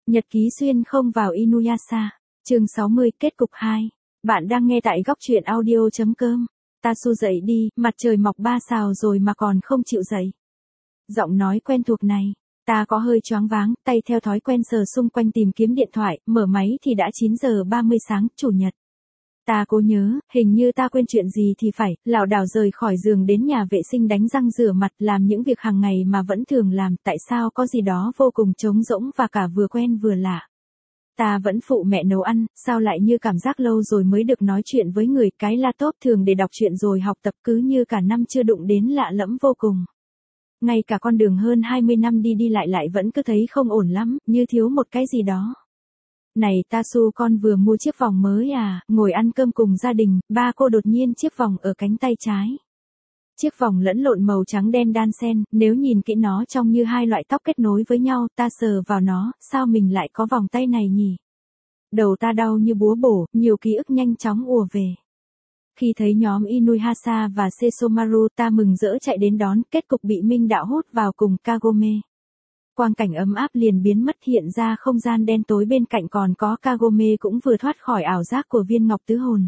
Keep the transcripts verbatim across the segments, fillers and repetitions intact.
Nhật ký xuyên không vào Inuyasha. Chương sáu mươi, kết cục hai. Bạn đang nghe tại góc truyện audio chấm com. Tasu dậy đi, mặt trời mọc ba sào rồi mà còn không chịu dậy. Giọng nói quen thuộc này. Ta có hơi choáng váng, tay theo thói quen sờ xung quanh tìm kiếm điện thoại, mở máy thì đã chín giờ ba mươi sáng, chủ nhật. Ta cố nhớ, hình như ta quên chuyện gì thì phải, lảo đảo rời khỏi giường đến nhà vệ sinh đánh răng rửa mặt, làm những việc hàng ngày mà vẫn thường làm, tại sao có gì đó vô cùng trống rỗng và cả vừa quen vừa lạ. Ta vẫn phụ mẹ nấu ăn, sao lại như cảm giác lâu rồi mới được nói chuyện với người, cái laptop thường để đọc truyện rồi học tập cứ như cả năm chưa đụng đến lạ lẫm vô cùng. Ngay cả con đường hơn hai mươi năm đi đi lại lại vẫn cứ thấy không ổn lắm, như thiếu một cái gì đó. Này Tasu, con vừa mua chiếc vòng mới à, ngồi ăn cơm cùng gia đình, ba cô đột nhiên chiếc vòng ở cánh tay trái. Chiếc vòng lẫn lộn màu trắng đen đan xen, nếu nhìn kỹ nó trông như hai loại tóc kết nối với nhau, ta sờ vào nó, sao mình lại có vòng tay này nhỉ? Đầu ta đau như búa bổ, nhiều ký ức nhanh chóng ùa về. Khi thấy nhóm Inuyasha và Sesomaru, ta mừng rỡ chạy đến đón, kết cục bị Minh đạo hút vào cùng Kagome. Quang cảnh ấm áp liền biến mất, hiện ra không gian đen tối, bên cạnh còn có Kagome cũng vừa thoát khỏi ảo giác của viên ngọc tứ hồn.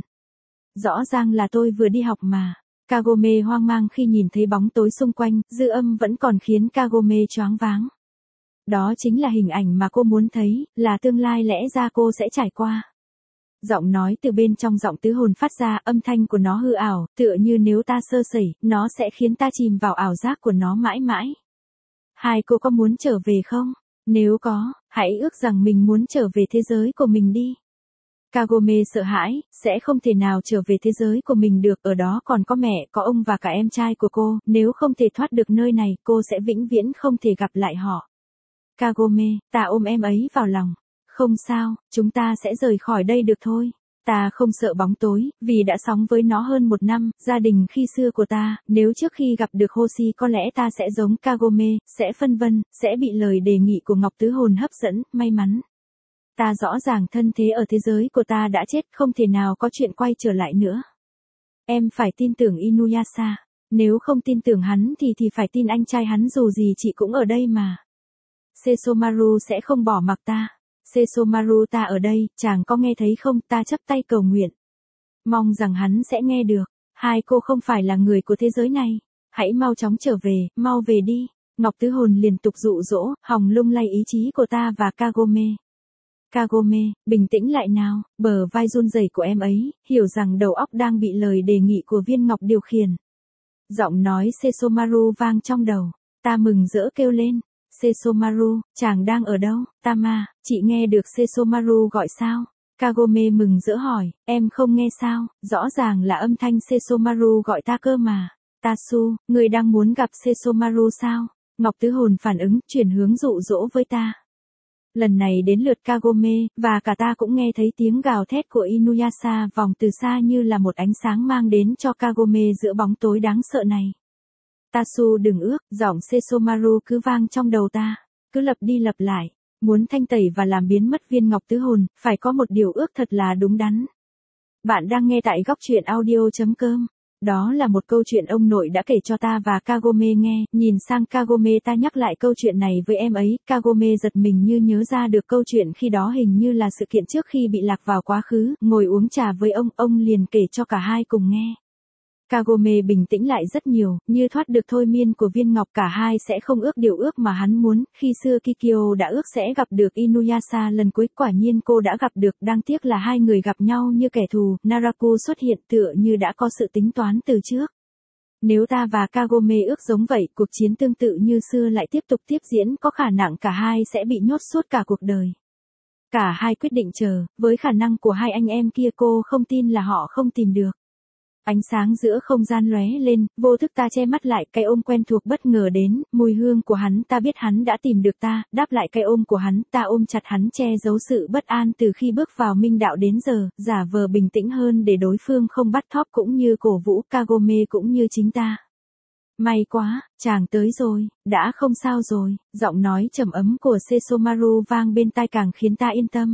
Rõ ràng là tôi vừa đi học mà. Kagome hoang mang khi nhìn thấy bóng tối xung quanh, dư âm vẫn còn khiến Kagome choáng váng. Đó chính là hình ảnh mà cô muốn thấy, là tương lai lẽ ra cô sẽ trải qua. Giọng nói từ bên trong giọng tứ hồn phát ra, âm thanh của nó hư ảo, tựa như nếu ta sơ sẩy, nó sẽ khiến ta chìm vào ảo giác của nó mãi mãi. Hai cô có muốn trở về không? Nếu có, hãy ước rằng mình muốn trở về thế giới của mình đi. Kagome sợ hãi, sẽ không thể nào trở về thế giới của mình được, ở đó còn có mẹ, có ông và cả em trai của cô, nếu không thể thoát được nơi này, cô sẽ vĩnh viễn không thể gặp lại họ. Kagome, ta ôm em ấy vào lòng. Không sao, chúng ta sẽ rời khỏi đây được thôi. Ta không sợ bóng tối, vì đã sống với nó hơn một năm, gia đình khi xưa của ta, nếu trước khi gặp được Hoshi có lẽ ta sẽ giống Kagome, sẽ phân vân, sẽ bị lời đề nghị của Ngọc Tứ Hồn hấp dẫn, may mắn. Ta rõ ràng thân thế ở thế giới của ta đã chết, không thể nào có chuyện quay trở lại nữa. Em phải tin tưởng Inuyasha, nếu không tin tưởng hắn thì thì phải tin anh trai hắn, dù gì chị cũng ở đây mà. Sesomaru sẽ không bỏ mặc ta. Sesomaru, ta ở đây, chàng có nghe thấy không? Ta chắp tay cầu nguyện. Mong rằng hắn sẽ nghe được. Hai cô không phải là người của thế giới này. Hãy mau chóng trở về, mau về đi. Ngọc Tứ Hồn liên tục dụ dỗ, hòng lung lay ý chí của ta và Kagome. Kagome, bình tĩnh lại nào, bờ vai run rẩy của em ấy, hiểu rằng đầu óc đang bị lời đề nghị của viên ngọc điều khiển. Giọng nói Sesomaru vang trong đầu. Ta mừng rỡ kêu lên. Sesomaru, chàng đang ở đâu? Tama, chị nghe được Sesomaru gọi sao? Kagome mừng rỡ hỏi, em không nghe sao? Rõ ràng là âm thanh Sesomaru gọi ta cơ mà. Tasu, người đang muốn gặp Sesomaru sao? Ngọc Tứ Hồn phản ứng, chuyển hướng dụ dỗ với ta. Lần này đến lượt Kagome, và cả ta cũng nghe thấy tiếng gào thét của Inuyasha vòng từ xa như là một ánh sáng mang đến cho Kagome giữa bóng tối đáng sợ này. Tasu đừng ước, giọng Sesomaru cứ vang trong đầu ta, cứ lặp đi lặp lại, muốn thanh tẩy và làm biến mất viên ngọc tứ hồn, phải có một điều ước thật là đúng đắn. Bạn đang nghe tại góc truyện audio chấm com. Đó là một câu chuyện ông nội đã kể cho ta và Kagome nghe, nhìn sang Kagome, ta nhắc lại câu chuyện này với em ấy, Kagome giật mình như nhớ ra được câu chuyện khi đó, hình như là sự kiện trước khi bị lạc vào quá khứ, ngồi uống trà với ông, ông liền kể cho cả hai cùng nghe. Kagome bình tĩnh lại rất nhiều, như thoát được thôi miên của viên ngọc, cả hai sẽ không ước điều ước mà hắn muốn, khi xưa Kikyo đã ước sẽ gặp được Inuyasha lần cuối, quả nhiên cô đã gặp được, đáng tiếc là hai người gặp nhau như kẻ thù, Naraku xuất hiện tựa như đã có sự tính toán từ trước. Nếu ta và Kagome ước giống vậy, cuộc chiến tương tự như xưa lại tiếp tục tiếp diễn, có khả năng cả hai sẽ bị nhốt suốt cả cuộc đời. Cả hai quyết định chờ, với khả năng của hai anh em kia cô không tin là họ không tìm được. Ánh sáng giữa không gian lóe lên, vô thức ta che mắt lại, cái ôm quen thuộc bất ngờ đến, mùi hương của hắn, ta biết hắn đã tìm được ta, đáp lại cái ôm của hắn, ta ôm chặt hắn, che giấu sự bất an từ khi bước vào minh đạo đến giờ, giả vờ bình tĩnh hơn để đối phương không bắt thóp cũng như cổ vũ Kagome cũng như chính ta. May quá, chàng tới rồi, đã không sao rồi, giọng nói trầm ấm của Sesomaru vang bên tai càng khiến ta yên tâm.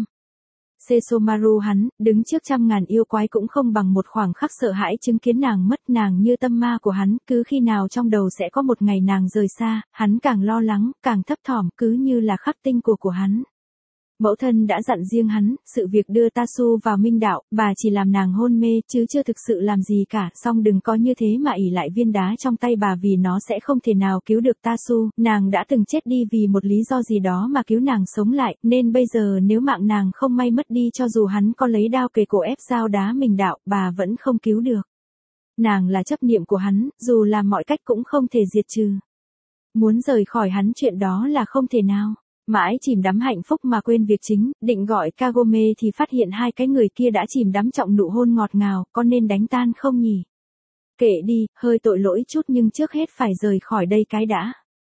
Sesomaru hắn, đứng trước trăm ngàn yêu quái cũng không bằng một khoảng khắc sợ hãi chứng kiến nàng mất, nàng như tâm ma của hắn, cứ khi nào trong đầu sẽ có một ngày nàng rời xa, hắn càng lo lắng, càng thấp thỏm, cứ như là khắc tinh của của hắn. Mẫu thân đã dặn riêng hắn, sự việc đưa Tasu vào minh đạo, bà chỉ làm nàng hôn mê chứ chưa thực sự làm gì cả, song đừng có như thế mà ỷ lại viên đá trong tay bà vì nó sẽ không thể nào cứu được Tasu, nàng đã từng chết đi vì một lý do gì đó mà cứu nàng sống lại, nên bây giờ nếu mạng nàng không may mất đi cho dù hắn có lấy đao kề cổ ép dao đá minh đạo, bà vẫn không cứu được. Nàng là chấp niệm của hắn, dù làm mọi cách cũng không thể diệt trừ. Muốn rời khỏi hắn chuyện đó là không thể nào. Mãi chìm đắm hạnh phúc mà quên việc chính, định gọi Kagome thì phát hiện hai cái người kia đã chìm đắm trọng nụ hôn ngọt ngào, có nên đánh tan không nhỉ? Kệ đi, hơi tội lỗi chút nhưng trước hết phải rời khỏi đây cái đã.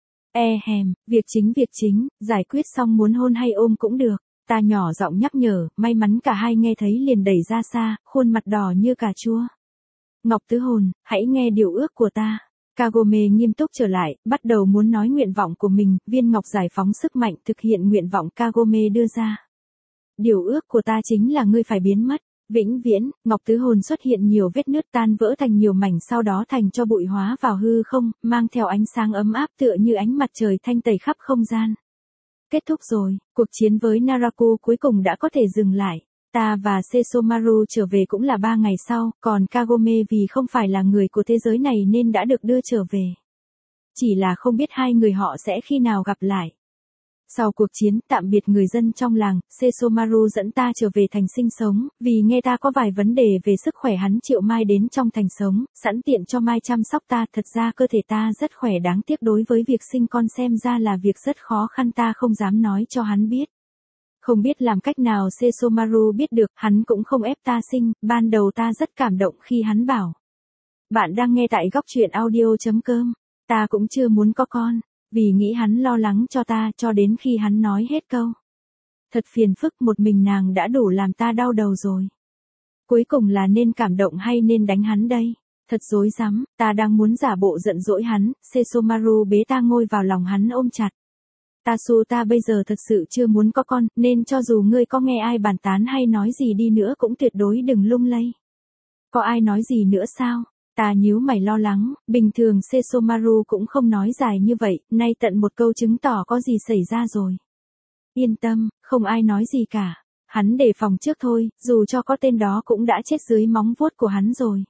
E hèm, việc chính việc chính, giải quyết xong muốn hôn hay ôm cũng được. Ta nhỏ giọng nhắc nhở, may mắn cả hai nghe thấy liền đẩy ra xa, khuôn mặt đỏ như cà chua. Ngọc tứ hồn, hãy nghe điều ước của ta. Kagome nghiêm túc trở lại, bắt đầu muốn nói nguyện vọng của mình, viên ngọc giải phóng sức mạnh thực hiện nguyện vọng Kagome đưa ra. Điều ước của ta chính là ngươi phải biến mất, vĩnh viễn, ngọc tứ hồn xuất hiện nhiều vết nứt tan vỡ thành nhiều mảnh sau đó thành cho bụi hóa vào hư không, mang theo ánh sáng ấm áp tựa như ánh mặt trời thanh tẩy khắp không gian. Kết thúc rồi, cuộc chiến với Naraku cuối cùng đã có thể dừng lại. Ta và Sesomaru trở về cũng là ba ngày sau, còn Kagome vì không phải là người của thế giới này nên đã được đưa trở về. Chỉ là không biết hai người họ sẽ khi nào gặp lại. Sau cuộc chiến, tạm biệt người dân trong làng, Sesomaru dẫn ta trở về thành sinh sống, vì nghe ta có vài vấn đề về sức khỏe hắn triệu Mai đến trong thành sống, sẵn tiện cho Mai chăm sóc ta, thật ra cơ thể ta rất khỏe đáng tiếc đối với việc sinh con xem ra là việc rất khó khăn ta không dám nói cho hắn biết. Không biết làm cách nào Sesomaru biết được, hắn cũng không ép ta sinh, ban đầu ta rất cảm động khi hắn bảo. Bạn đang nghe tại góc truyện audio chấm com, ta cũng chưa muốn có con, vì nghĩ hắn lo lắng cho ta cho đến khi hắn nói hết câu. Thật phiền phức một mình nàng đã đủ làm ta đau đầu rồi. Cuối cùng là nên cảm động hay nên đánh hắn đây? Thật rối rắm, ta đang muốn giả bộ giận dỗi hắn, Sesomaru bế ta ngồi vào lòng hắn ôm chặt. Tasu ta bây giờ thật sự chưa muốn có con, nên cho dù ngươi có nghe ai bàn tán hay nói gì đi nữa cũng tuyệt đối đừng lung lay. Có ai nói gì nữa sao? Ta nhíu mày lo lắng, bình thường Sesomaru cũng không nói dài như vậy, nay tận một câu chứng tỏ có gì xảy ra rồi. Yên tâm, không ai nói gì cả. Hắn đề phòng trước thôi, dù cho có tên đó cũng đã chết dưới móng vuốt của hắn rồi.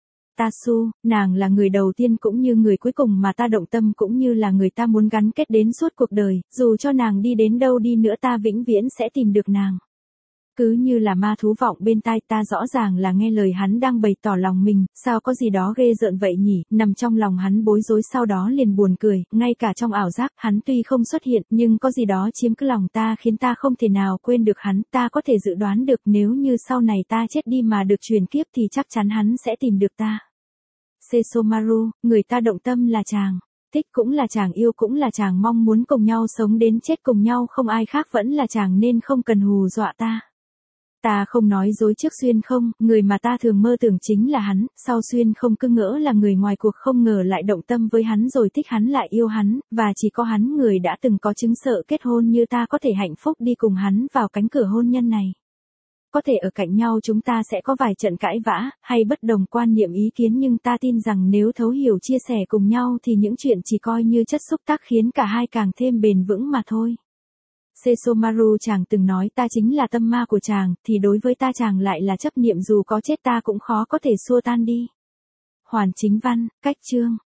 Tasu, nàng là người đầu tiên cũng như người cuối cùng mà ta động tâm cũng như là người ta muốn gắn kết đến suốt cuộc đời, dù cho nàng đi đến đâu đi nữa ta vĩnh viễn sẽ tìm được nàng. Cứ như là ma thú vọng bên tai ta rõ ràng là nghe lời hắn đang bày tỏ lòng mình, sao có gì đó ghê rợn vậy nhỉ, nằm trong lòng hắn bối rối sau đó liền buồn cười, ngay cả trong ảo giác hắn tuy không xuất hiện nhưng có gì đó chiếm cứ lòng ta khiến ta không thể nào quên được hắn, ta có thể dự đoán được nếu như sau này ta chết đi mà được truyền kiếp thì chắc chắn hắn sẽ tìm được ta. Sesomaru, người ta động tâm là chàng, thích cũng là chàng yêu cũng là chàng mong muốn cùng nhau sống đến chết cùng nhau không ai khác vẫn là chàng nên không cần hù dọa ta. Ta không nói dối trước Xuyên không, người mà ta thường mơ tưởng chính là hắn, sau Xuyên không cứ ngỡ là người ngoài cuộc không ngờ lại động tâm với hắn rồi thích hắn lại yêu hắn, và chỉ có hắn người đã từng có chứng sợ kết hôn như ta có thể hạnh phúc đi cùng hắn vào cánh cửa hôn nhân này. Có thể ở cạnh nhau chúng ta sẽ có vài trận cãi vã, hay bất đồng quan niệm ý kiến nhưng ta tin rằng nếu thấu hiểu chia sẻ cùng nhau thì những chuyện chỉ coi như chất xúc tác khiến cả hai càng thêm bền vững mà thôi. Sesomaru chàng từng nói ta chính là tâm ma của chàng, thì đối với ta chàng lại là chấp niệm dù có chết ta cũng khó có thể xua tan đi. Hoàn chính văn, cách chương.